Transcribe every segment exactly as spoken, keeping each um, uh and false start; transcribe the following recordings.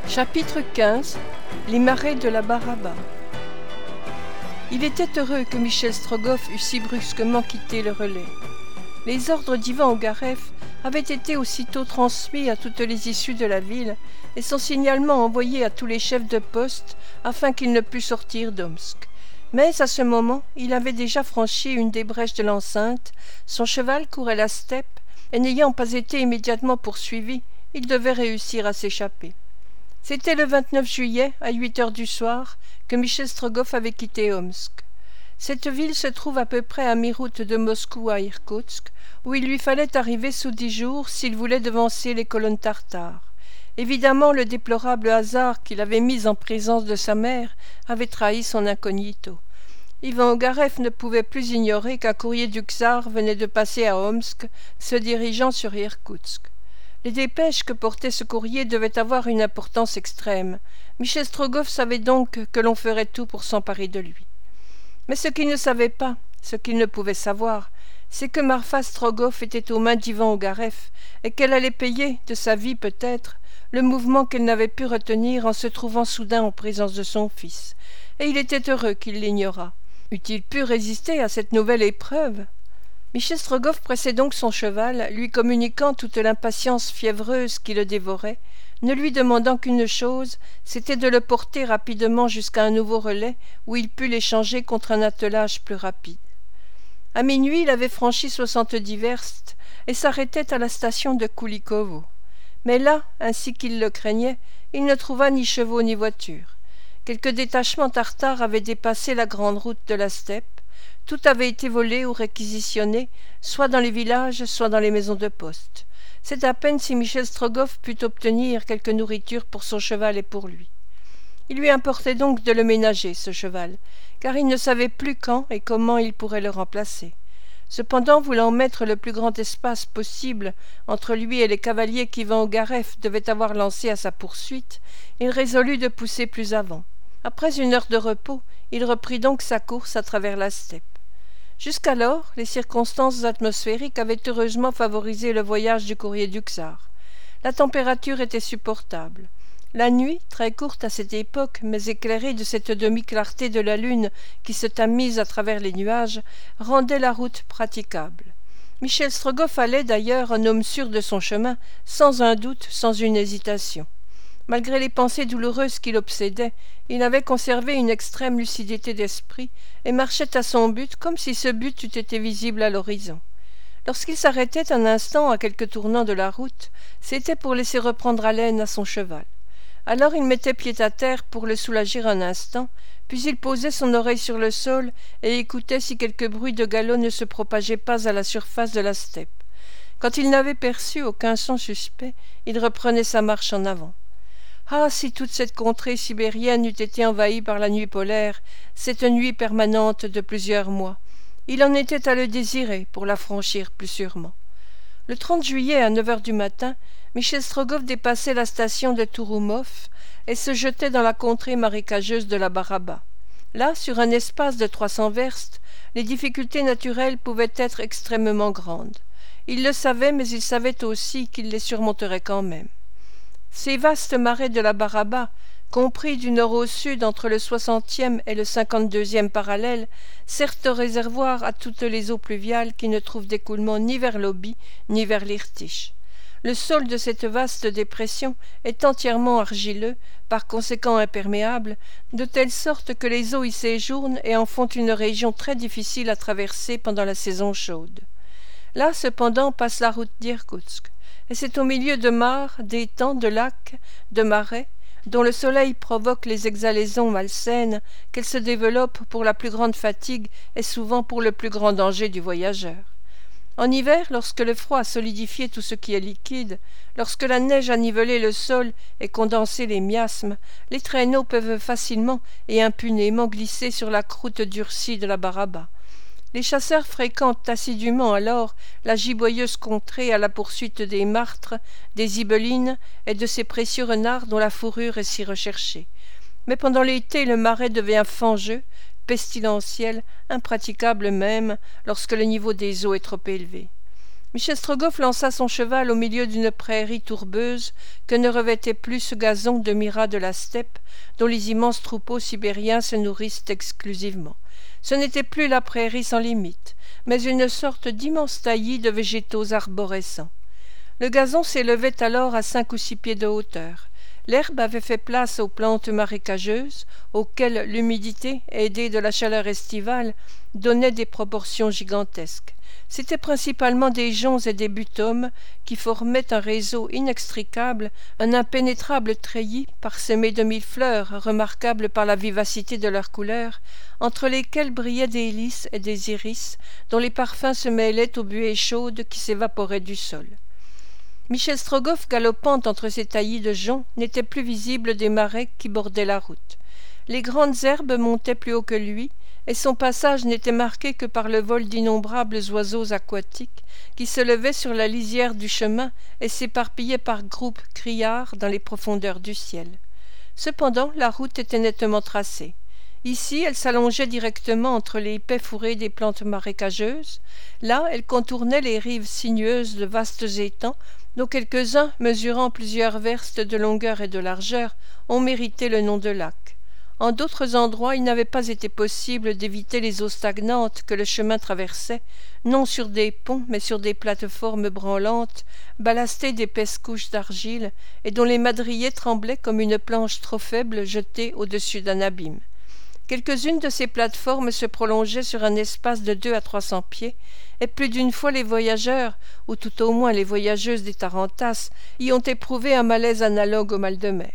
Chapitre quinze. Les marais de la Baraba. Il était heureux que Michel Strogoff eût si brusquement quitté le relais. Les ordres d'Ivan Ogareff avaient été aussitôt transmis à toutes les issues de la ville et son signalement envoyé à tous les chefs de poste afin qu'il ne pût sortir d'Omsk. Mais à ce moment, il avait déjà franchi une des brèches de l'enceinte, son cheval courait la steppe, et n'ayant pas été immédiatement poursuivi, il devait réussir à s'échapper. C'était le vingt-neuf juillet, à huit heures du soir, que Michel Strogoff avait quitté Omsk. Cette ville se trouve à peu près à mi-route de Moscou à Irkoutsk, où il lui fallait arriver sous dix jours s'il voulait devancer les colonnes tartares. Évidemment, le déplorable hasard qui l'avait mis en présence de sa mère avait trahi son incognito. Ivan Ogareff ne pouvait plus ignorer qu'un courrier du tsar venait de passer à Omsk, se dirigeant sur Irkoutsk. Les dépêches que portait ce courrier devaient avoir une importance extrême. Michel Strogoff savait donc que l'on ferait tout pour s'emparer de lui. Mais ce qu'il ne savait pas, ce qu'il ne pouvait savoir, c'est que Marfa Strogoff était aux mains d'Ivan Ogareff et qu'elle allait payer, de sa vie peut-être, le mouvement qu'elle n'avait pu retenir en se trouvant soudain en présence de son fils. Et il était heureux qu'il l'ignorât. Eût-il pu résister à cette nouvelle épreuve ? Michel Strogoff pressait donc son cheval, lui communiquant toute l'impatience fiévreuse qui le dévorait, ne lui demandant qu'une chose, c'était de le porter rapidement jusqu'à un nouveau relais où il pût l'échanger contre un attelage plus rapide. À minuit, il avait franchi soixante-dix verstes et s'arrêtait à la station de Koulikovo. Mais là, ainsi qu'il le craignait, il ne trouva ni chevaux ni voitures. Quelques détachements tartares avaient dépassé la grande route de la steppe. Tout avait été volé ou réquisitionné, soit dans les villages, soit dans les maisons de poste. C'est à peine si Michel Strogoff put obtenir quelque nourriture pour son cheval et pour lui. Il lui importait donc de le ménager, ce cheval, car il ne savait plus quand et comment il pourrait le remplacer. Cependant, voulant mettre le plus grand espace possible entre lui et les cavaliers qu'Ivan Ogareff devait avoir lancés à sa poursuite, il résolut de pousser plus avant. Après une heure de repos, il reprit donc sa course à travers la steppe. Jusqu'alors, les circonstances atmosphériques avaient heureusement favorisé le voyage du courrier du tsar. La température était supportable. La nuit, très courte à cette époque, mais éclairée de cette demi-clarté de la lune qui se tamise à travers les nuages, rendait la route praticable. Michel Strogoff allait d'ailleurs, un homme sûr de son chemin, sans un doute, sans une hésitation. Malgré les pensées douloureuses qui l'obsédaient, il avait conservé une extrême lucidité d'esprit et marchait à son but comme si ce but eût été visible à l'horizon. Lorsqu'il s'arrêtait un instant à quelque tournant de la route, c'était pour laisser reprendre haleine à son cheval. Alors il mettait pied à terre pour le soulager un instant, puis il posait son oreille sur le sol et écoutait si quelque bruit de galop ne se propageait pas à la surface de la steppe. Quand il n'avait perçu aucun son suspect, il reprenait sa marche en avant. Ah, si toute cette contrée sibérienne eût été envahie par la nuit polaire, cette nuit permanente de plusieurs mois. Il en était à le désirer pour la franchir plus sûrement. Le trente juillet, à neuf heures du matin, Michel Strogoff dépassait la station de Touroumov et se jetait dans la contrée marécageuse de la Baraba. Là, sur un espace de trois cents verstes, les difficultés naturelles pouvaient être extrêmement grandes. Il le savait, mais il savait aussi qu'il les surmonterait quand même. Ces vastes marais de la Baraba, compris du nord au sud entre le soixantième et le cinquante-deuxième parallèle, servent de réservoir à toutes les eaux pluviales qui ne trouvent d'écoulement ni vers l'Oby ni vers l'Irtych. Le sol de cette vaste dépression est entièrement argileux, par conséquent imperméable, de telle sorte que les eaux y séjournent et en font une région très difficile à traverser pendant la saison chaude. Là, cependant, passe la route d'Irkoutsk, et c'est au milieu de mares, d'étangs, de lacs, de marais, dont le soleil provoque les exhalaisons malsaines, qu'elle se développe pour la plus grande fatigue et souvent pour le plus grand danger du voyageur. En hiver, lorsque le froid a solidifié tout ce qui est liquide, lorsque la neige a nivelé le sol et condensé les miasmes, les traîneaux peuvent facilement et impunément glisser sur la croûte durcie de la Baraba. Les chasseurs fréquentent assidûment alors la giboyeuse contrée à la poursuite des martres, des ibelines et de ces précieux renards dont la fourrure est si recherchée. Mais pendant l'été, le marais devient fangeux, pestilentiel, impraticable même, lorsque le niveau des eaux est trop élevé. Michel Strogoff lança son cheval au milieu d'une prairie tourbeuse que ne revêtait plus ce gazon de mira de la steppe dont les immenses troupeaux sibériens se nourrissent exclusivement. Ce n'était plus la prairie sans limite, mais une sorte d'immense taillis de végétaux arborescents. Le gazon s'élevait alors à cinq ou six pieds de hauteur. L'herbe avait fait place aux plantes marécageuses, auxquelles l'humidité, aidée de la chaleur estivale, donnait des proportions gigantesques. C'étaient principalement des joncs et des butomes qui formaient un réseau inextricable, un impénétrable treillis parsemé de mille fleurs, remarquables par la vivacité de leurs couleurs, entre lesquelles brillaient des lys et des iris, dont les parfums se mêlaient aux buées chaudes qui s'évaporaient du sol. Michel Strogoff, galopant entre ces taillis de joncs, n'était plus visible des marais qui bordaient la route. Les grandes herbes montaient plus haut que lui, et son passage n'était marqué que par le vol d'innombrables oiseaux aquatiques qui se levaient sur la lisière du chemin et s'éparpillaient par groupes criards dans les profondeurs du ciel. Cependant, la route était nettement tracée. Ici, elle s'allongeait directement entre les épais fourrés des plantes marécageuses. Là, elle contournait les rives sinueuses de vastes étangs, dont quelques-uns, mesurant plusieurs verstes de longueur et de largeur, ont mérité le nom de lacs. En d'autres endroits, il n'avait pas été possible d'éviter les eaux stagnantes que le chemin traversait, non sur des ponts, mais sur des plateformes branlantes, ballastées d'épaisses couches d'argile, et dont les madriers tremblaient comme une planche trop faible jetée au-dessus d'un abîme. Quelques-unes de ces plateformes se prolongeaient sur un espace de deux à trois cents pieds, et plus d'une fois les voyageurs, ou tout au moins les voyageuses des tarantasses, y ont éprouvé un malaise analogue au mal de mer.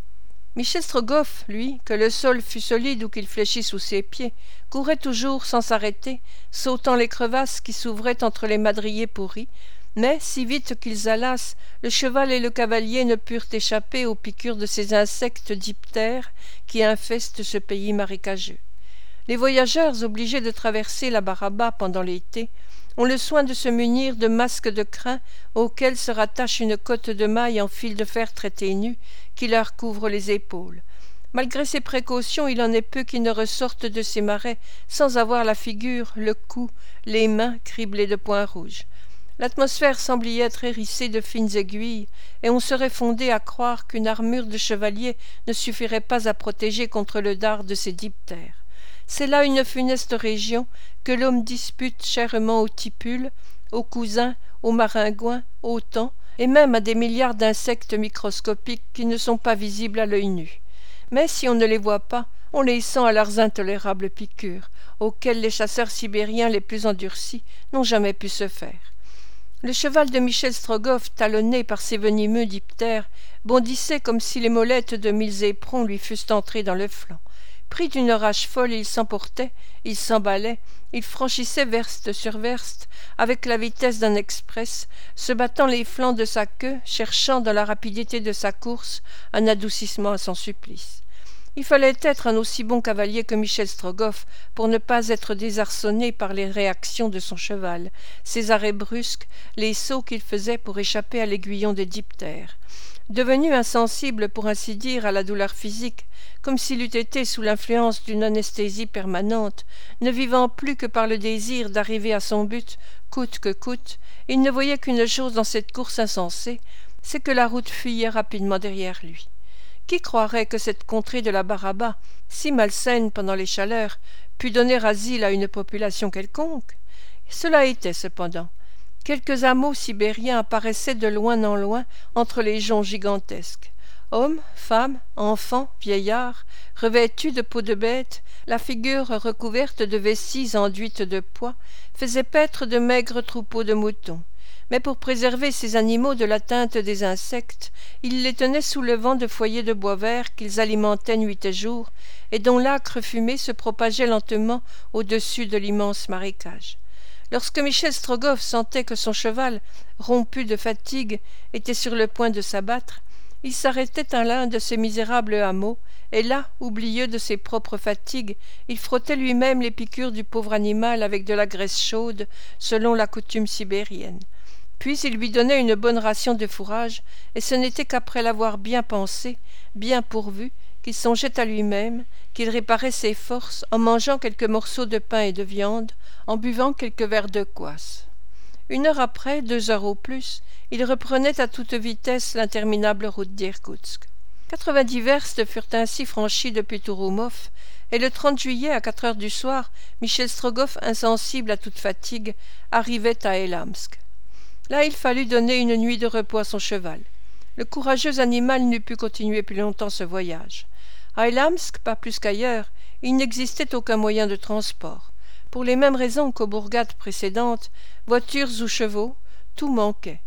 Michel Strogoff, lui, que le sol fût solide ou qu'il fléchît sous ses pieds, courait toujours sans s'arrêter, sautant les crevasses qui s'ouvraient entre les madriers pourris, mais, si vite qu'ils allassent, le cheval et le cavalier ne purent échapper aux piqûres de ces insectes diptères qui infestent ce pays marécageux. Les voyageurs, obligés de traverser la Baraba pendant l'été, ont le soin de se munir de masques de crin auxquels se rattache une cotte de maille en fil de fer très ténue qui leur couvre les épaules. Malgré ces précautions, il en est peu qui ne ressortent de ces marais sans avoir la figure, le cou, les mains criblés de points rouges. L'atmosphère semble y être hérissée de fines aiguilles, et on serait fondé à croire qu'une armure de chevalier ne suffirait pas à protéger contre le dard de ces diptères. C'est là une funeste région que l'homme dispute chèrement aux tipules, aux cousins, aux maringouins, aux thons, et même à des milliards d'insectes microscopiques qui ne sont pas visibles à l'œil nu. Mais si on ne les voit pas, on les sent à leurs intolérables piqûres, auxquelles les chasseurs sibériens les plus endurcis n'ont jamais pu se faire. Le cheval de Michel Strogoff, talonné par ces venimeux diptères, bondissait comme si les molettes de mille éperons lui fussent entrées dans le flanc. Pris d'une rage folle, il s'emportait, il s'emballait, il franchissait verste sur verste, avec la vitesse d'un express, se battant les flancs de sa queue, cherchant dans la rapidité de sa course un adoucissement à son supplice. Il fallait être un aussi bon cavalier que Michel Strogoff pour ne pas être désarçonné par les réactions de son cheval, ses arrêts brusques, les sauts qu'il faisait pour échapper à l'aiguillon des diptères. Devenu insensible, pour ainsi dire, à la douleur physique, comme s'il eût été sous l'influence d'une anesthésie permanente, ne vivant plus que par le désir d'arriver à son but, coûte que coûte, il ne voyait qu'une chose dans cette course insensée, c'est que la route fuyait rapidement derrière lui. Qui croirait que cette contrée de la Baraba, si malsaine pendant les chaleurs, pût donner asile à une population quelconque? Cela était cependant. Quelques hameaux sibériens apparaissaient de loin en loin entre les joncs gigantesques. Hommes, femmes, enfants, vieillards, revêtus de peau de bête, la figure recouverte de vessies enduites de pois, faisaient paître de maigres troupeaux de moutons. Mais pour préserver ces animaux de l'atteinte des insectes, ils les tenaient sous le vent de foyers de bois vert qu'ils alimentaient nuit et jour, et dont l'âcre fumée se propageait lentement au-dessus de l'immense marécage. Lorsque Michel Strogoff sentait que son cheval, rompu de fatigue, était sur le point de s'abattre, il s'arrêtait à l'un de ces misérables hameaux, et là, oublieux de ses propres fatigues, il frottait lui-même les piqûres du pauvre animal avec de la graisse chaude, selon la coutume sibérienne. Puis il lui donnait une bonne ration de fourrage, et ce n'était qu'après l'avoir bien pensé, bien pourvu, qu'il songeait à lui-même, qu'il réparait ses forces en mangeant quelques morceaux de pain et de viande, en buvant quelques verres de kvass. Une heure après, deux heures au plus, il reprenait à toute vitesse l'interminable route d'Irkoutsk. Quatre-vingt-dix verstes furent ainsi franchies depuis Touroumov, et le trente juillet, à quatre heures du soir, Michel Strogoff, insensible à toute fatigue, arrivait à Elamsk. Là, il fallut donner une nuit de repos à son cheval. Le courageux animal n'eût pu continuer plus longtemps ce voyage. À Elamsk, pas plus qu'ailleurs, il n'existait aucun moyen de transport. Pour les mêmes raisons qu'aux bourgades précédentes, voitures ou chevaux, tout manquait.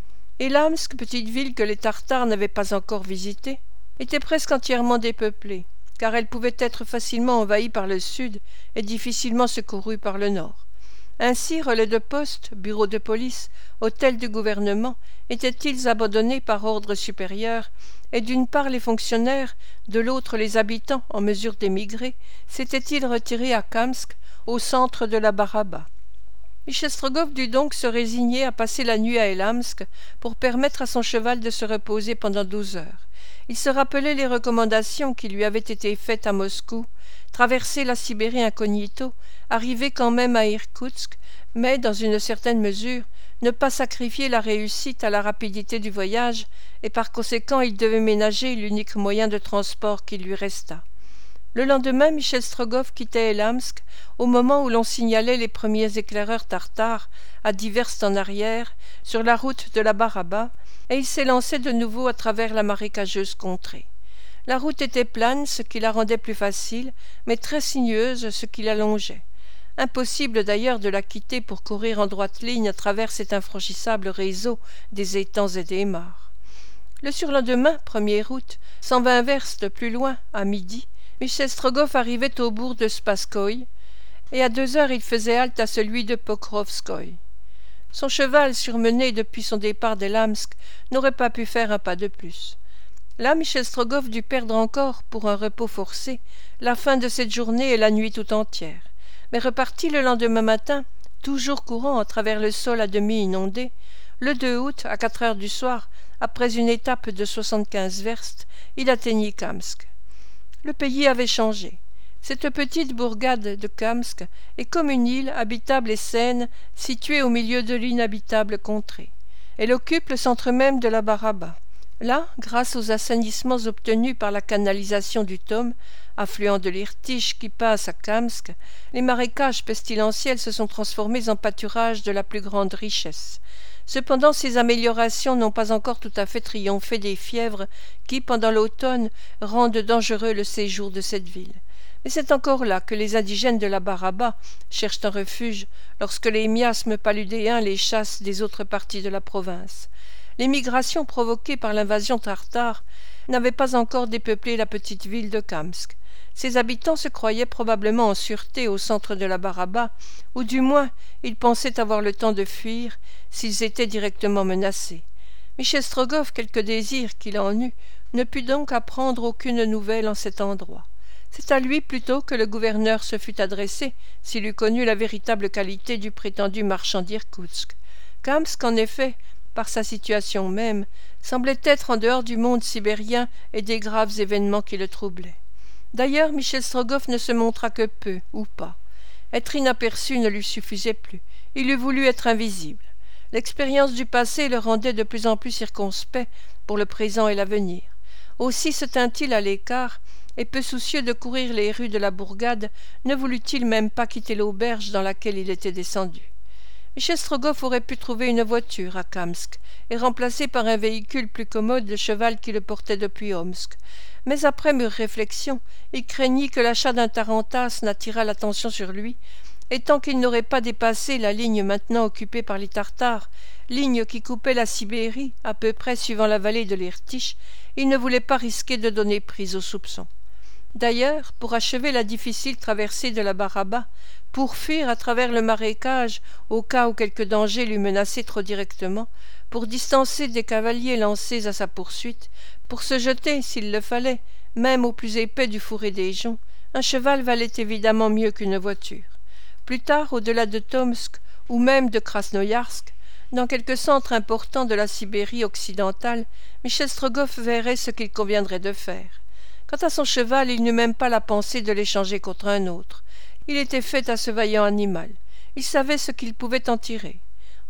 Elamsk, petite ville que les Tartares n'avaient pas encore visitée, était presque entièrement dépeuplée, car elle pouvait être facilement envahie par le sud et difficilement secourue par le nord. Ainsi, relais de poste, bureaux de police, hôtels du gouvernement étaient-ils abandonnés par ordre supérieur, et d'une part les fonctionnaires, de l'autre les habitants en mesure d'émigrer, s'étaient-ils retirés à Kamsk, au centre de la Baraba. Michel Strogoff dut donc se résigner à passer la nuit à Elamsk pour permettre à son cheval de se reposer pendant douze heures. Il se rappelait les recommandations qui lui avaient été faites à Moscou, traverser la Sibérie incognito, arriver quand même à Irkoutsk, mais, dans une certaine mesure, ne pas sacrifier la réussite à la rapidité du voyage, et par conséquent il devait ménager l'unique moyen de transport qui lui restât. Le lendemain, Michel Strogoff quittait Elamsk au moment où l'on signalait les premiers éclaireurs tartares à dix verstes en arrière, sur la route de la Baraba, et il s'élançait de nouveau à travers la marécageuse contrée. La route était plane, ce qui la rendait plus facile, mais très sinueuse, ce qui l'allongeait. Impossible d'ailleurs de la quitter pour courir en droite ligne à travers cet infranchissable réseau des étangs et des mares. Le surlendemain, premier août, cent vingt verstes plus loin, à midi, Michel Strogoff arrivait au bourg de Spasskoï, et à deux heures il faisait halte à celui de Pokrovskoï. Son cheval, surmené depuis son départ d'Elamsk, n'aurait pas pu faire un pas de plus. Là, Michel Strogoff dut perdre encore, pour un repos forcé, la fin de cette journée et la nuit tout entière. Mais reparti le lendemain matin, toujours courant à travers le sol à demi inondé, le deux août, à quatre heures du soir, après une étape de soixante-quinze verstes, il atteignit Kamsk. Le pays avait changé. Cette petite bourgade de Kamsk est comme une île habitable et saine située au milieu de l'inhabitable contrée. Elle occupe le centre même de la Baraba. Là, grâce aux assainissements obtenus par la canalisation du Tom, affluent de l'Irtych qui passe à Kamsk, les marécages pestilentiels se sont transformés en pâturages de la plus grande richesse. Cependant, ces améliorations n'ont pas encore tout à fait triomphé des fièvres qui, pendant l'automne, rendent dangereux le séjour de cette ville. Mais c'est encore là que les indigènes de la Baraba cherchent un refuge lorsque les miasmes paludéens les chassent des autres parties de la province. L'émigration provoquée par l'invasion tartare n'avait pas encore dépeuplé la petite ville de Kamsk. Ses habitants se croyaient probablement en sûreté au centre de la Baraba, ou du moins ils pensaient avoir le temps de fuir s'ils étaient directement menacés. Michel Strogoff, quelque désir qu'il en eût, ne put donc apprendre aucune nouvelle en cet endroit. C'est à lui plutôt que le gouverneur se fût adressé s'il eût connu la véritable qualité du prétendu marchand d'Irkoutsk. Kamsk, en effet, par sa situation même, semblait être en dehors du monde sibérien et des graves événements qui le troublaient. D'ailleurs, Michel Strogoff ne se montra que peu, ou pas. Être inaperçu ne lui suffisait plus. Il eût voulu être invisible. L'expérience du passé le rendait de plus en plus circonspect pour le présent et l'avenir. Aussi se tint-il à l'écart, et peu soucieux de courir les rues de la bourgade, ne voulut-il même pas quitter l'auberge dans laquelle il était descendu. Michel Strogoff aurait pu trouver une voiture à Kamsk et remplacer par un véhicule plus commode le cheval qui le portait depuis Omsk. Mais après mûre réflexion, il craignit que l'achat d'un tarantass n'attirât l'attention sur lui, et tant qu'il n'aurait pas dépassé la ligne maintenant occupée par les Tartares, ligne qui coupait la Sibérie à peu près suivant la vallée de l'Irtych, il ne voulait pas risquer de donner prise aux soupçons. D'ailleurs, pour achever la difficile traversée de la Baraba, pour fuir à travers le marécage au cas où quelque danger l'eût menacé trop directement, pour distancer des cavaliers lancés à sa poursuite, pour se jeter, s'il le fallait, même au plus épais du fourré des joncs, un cheval valait évidemment mieux qu'une voiture. Plus tard, au-delà de Tomsk, ou même de Krasnoïarsk, dans quelque centre important de la Sibérie occidentale, Michel Strogoff verrait ce qu'il conviendrait de faire. Quant à son cheval, il n'eut même pas la pensée de l'échanger contre un autre. Il était fait à ce vaillant animal. Il savait ce qu'il pouvait en tirer.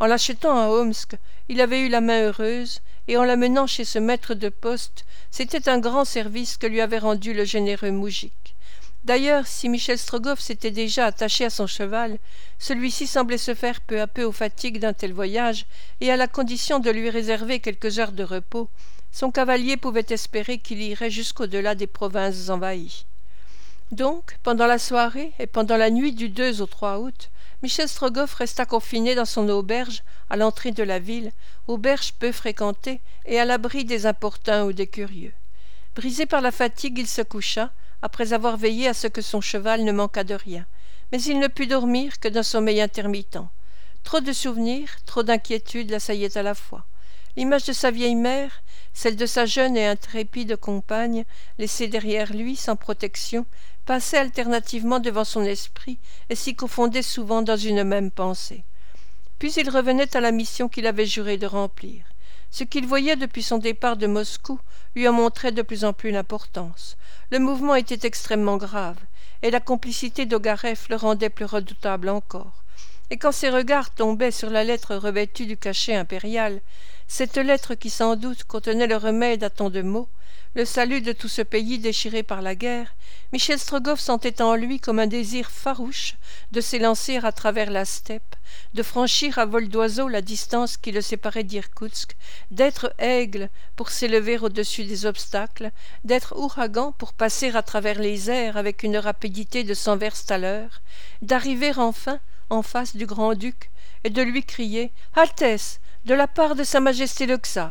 En l'achetant à Omsk, il avait eu la main heureuse, et en l'amenant chez ce maître de poste, c'était un grand service que lui avait rendu le généreux moujik. D'ailleurs, si Michel Strogoff s'était déjà attaché à son cheval, celui-ci semblait se faire peu à peu aux fatigues d'un tel voyage, et à la condition de lui réserver quelques heures de repos, son cavalier pouvait espérer qu'il irait jusqu'au-delà des provinces envahies. Donc, pendant la soirée et pendant la nuit du deux au trois août, Michel Strogoff resta confiné dans son auberge à l'entrée de la ville, auberge peu fréquentée et à l'abri des importuns ou des curieux. Brisé par la fatigue, il se coucha, après avoir veillé à ce que son cheval ne manquât de rien, mais il ne put dormir que d'un sommeil intermittent. Trop de souvenirs, trop d'inquiétudes l'assaillaient à la fois. L'image de sa vieille mère, celle de sa jeune et intrépide compagne, laissée derrière lui sans protection, passaient alternativement devant son esprit et s'y confondaient souvent dans une même pensée. Puis il revenait à la mission qu'il avait juré de remplir. Ce qu'il voyait depuis son départ de Moscou lui en montrait de plus en plus l'importance. Le mouvement était extrêmement grave, et la complicité d'Ogareff le rendait plus redoutable encore. Et quand ses regards tombaient sur la lettre revêtue du cachet impérial, cette lettre qui sans doute contenait le remède à tant de maux, le salut de tout ce pays déchiré par la guerre, Michel Strogoff sentait en lui comme un désir farouche de s'élancer à travers la steppe, de franchir à vol d'oiseau la distance qui le séparait d'Irkoutsk, d'être aigle pour s'élever au-dessus des obstacles, d'être ouragan pour passer à travers les airs avec une rapidité de cent verstes à l'heure, d'arriver enfin en face du grand-duc et de lui crier « Altesse, de la part de Sa Majesté le Tsar !»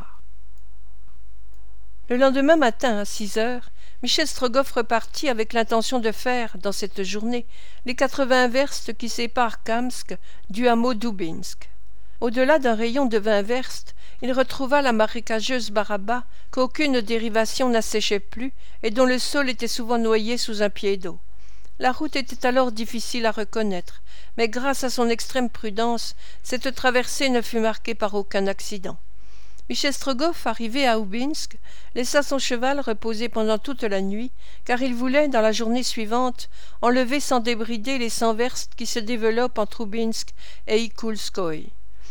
Le lendemain matin, à six heures, Michel Strogoff repartit avec l'intention de faire, dans cette journée, les quatre-vingts verstes qui séparent Kamsk du hameau d'Oubinsk. Au-delà d'un rayon de vingt verstes, il retrouva la marécageuse Baraba qu'aucune dérivation n'asséchait plus et dont le sol était souvent noyé sous un pied d'eau. La route était alors difficile à reconnaître, mais grâce à son extrême prudence, cette traversée ne fut marquée par aucun accident. Michel Strogoff, arrivé à Oubinsk, laissa son cheval reposer pendant toute la nuit, car il voulait, dans la journée suivante, enlever sans débrider les cent verstes qui se développent entre Oubinsk et Ikoulskoï.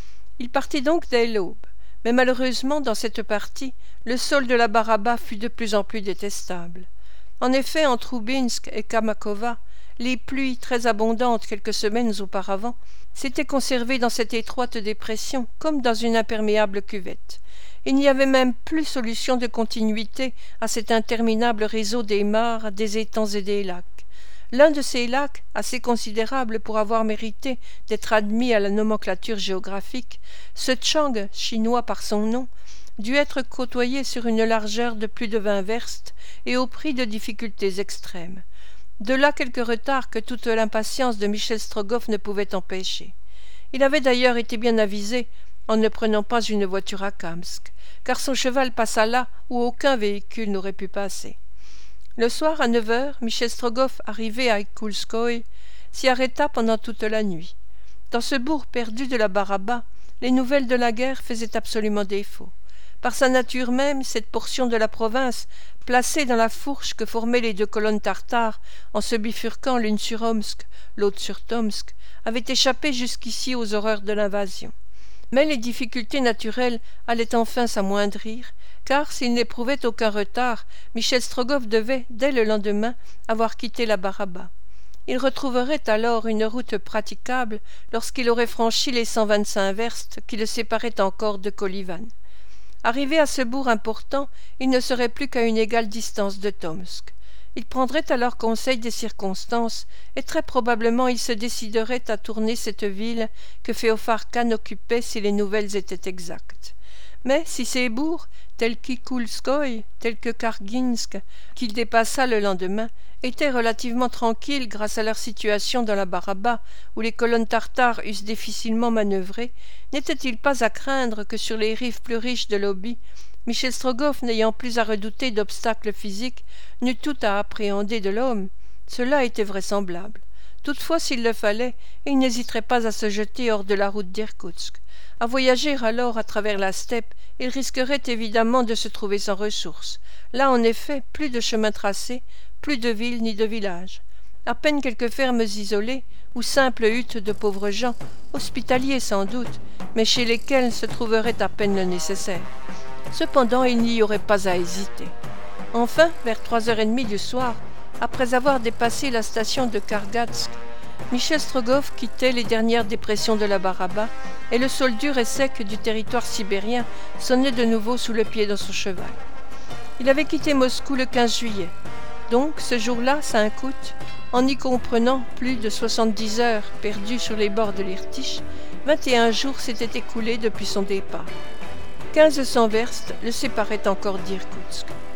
Il partit donc dès l'aube, mais malheureusement, dans cette partie, le sol de la Baraba fut de plus en plus détestable. En effet, entre Oubinsk et Kamakova, les pluies, très abondantes quelques semaines auparavant, s'étaient conservées dans cette étroite dépression comme dans une imperméable cuvette. Il n'y avait même plus solution de continuité à cet interminable réseau des mares, des étangs et des lacs. L'un de ces lacs, assez considérable pour avoir mérité d'être admis à la nomenclature géographique, ce Tchang, chinois par son nom, dut être côtoyé sur une largeur de plus de vingt verstes et au prix de difficultés extrêmes. De là quelques retards que toute l'impatience de Michel Strogoff ne pouvait empêcher. Il avait d'ailleurs été bien avisé en ne prenant pas une voiture à Kamsk, car son cheval passa là où aucun véhicule n'aurait pu passer. Le soir, à neuf heures, Michel Strogoff, arrivé à Ikoulskoï, s'y arrêta pendant toute la nuit. Dans ce bourg perdu de la Baraba, les nouvelles de la guerre faisaient absolument défaut. Par sa nature même, cette portion de la province, placée dans la fourche que formaient les deux colonnes tartares, en se bifurquant l'une sur Omsk, l'autre sur Tomsk, avait échappé jusqu'ici aux horreurs de l'invasion. Mais les difficultés naturelles allaient enfin s'amoindrir, car s'il n'éprouvait aucun retard, Michel Strogoff devait, dès le lendemain, avoir quitté la Baraba. Il retrouverait alors une route praticable lorsqu'il aurait franchi les cent vingt-cinq verstes qui le séparaient encore de Kolivan. Arrivé à ce bourg important, il ne serait plus qu'à une égale distance de Tomsk. Il prendrait alors conseil des circonstances, et très probablement il se déciderait à tourner cette ville que Féofar Khan occupait si les nouvelles étaient exactes. Mais si ces bourgs, tels qu'Ikoulskoï, tels que Karginsk, qu'il dépassa le lendemain, étaient relativement tranquilles grâce à leur situation dans la Baraba, où les colonnes tartares eussent difficilement manœuvré, n'était-il pas à craindre que sur les rives plus riches de l'Obi, Michel Strogoff, n'ayant plus à redouter d'obstacles physiques, n'eût tout à appréhender de l'homme? Cela était vraisemblable. Toutefois, s'il le fallait, il n'hésiterait pas à se jeter hors de la route d'Irkoutsk. À voyager alors à travers la steppe, il risquerait évidemment de se trouver sans ressources. Là, en effet, plus de chemin tracé, plus de villes ni de villages. à peine quelques fermes isolées ou simples huttes de pauvres gens, hospitaliers sans doute, mais chez lesquels se trouverait à peine le nécessaire. Cependant, il n'y aurait pas à hésiter. Enfin, vers trois heures et demie du soir, après avoir dépassé la station de Kargatsk, Michel Strogoff quittait les dernières dépressions de la Baraba, et le sol dur et sec du territoire sibérien sonnait de nouveau sous le pied de son cheval. Il avait quitté Moscou le quinze juillet. Donc, ce jour-là, cinq août, en y comprenant plus de soixante-dix heures perdues sur les bords de l'Irtych, vingt et un jours s'étaient écoulés depuis son départ. Quinze cents verstes le séparaient encore d'Irkoutsk.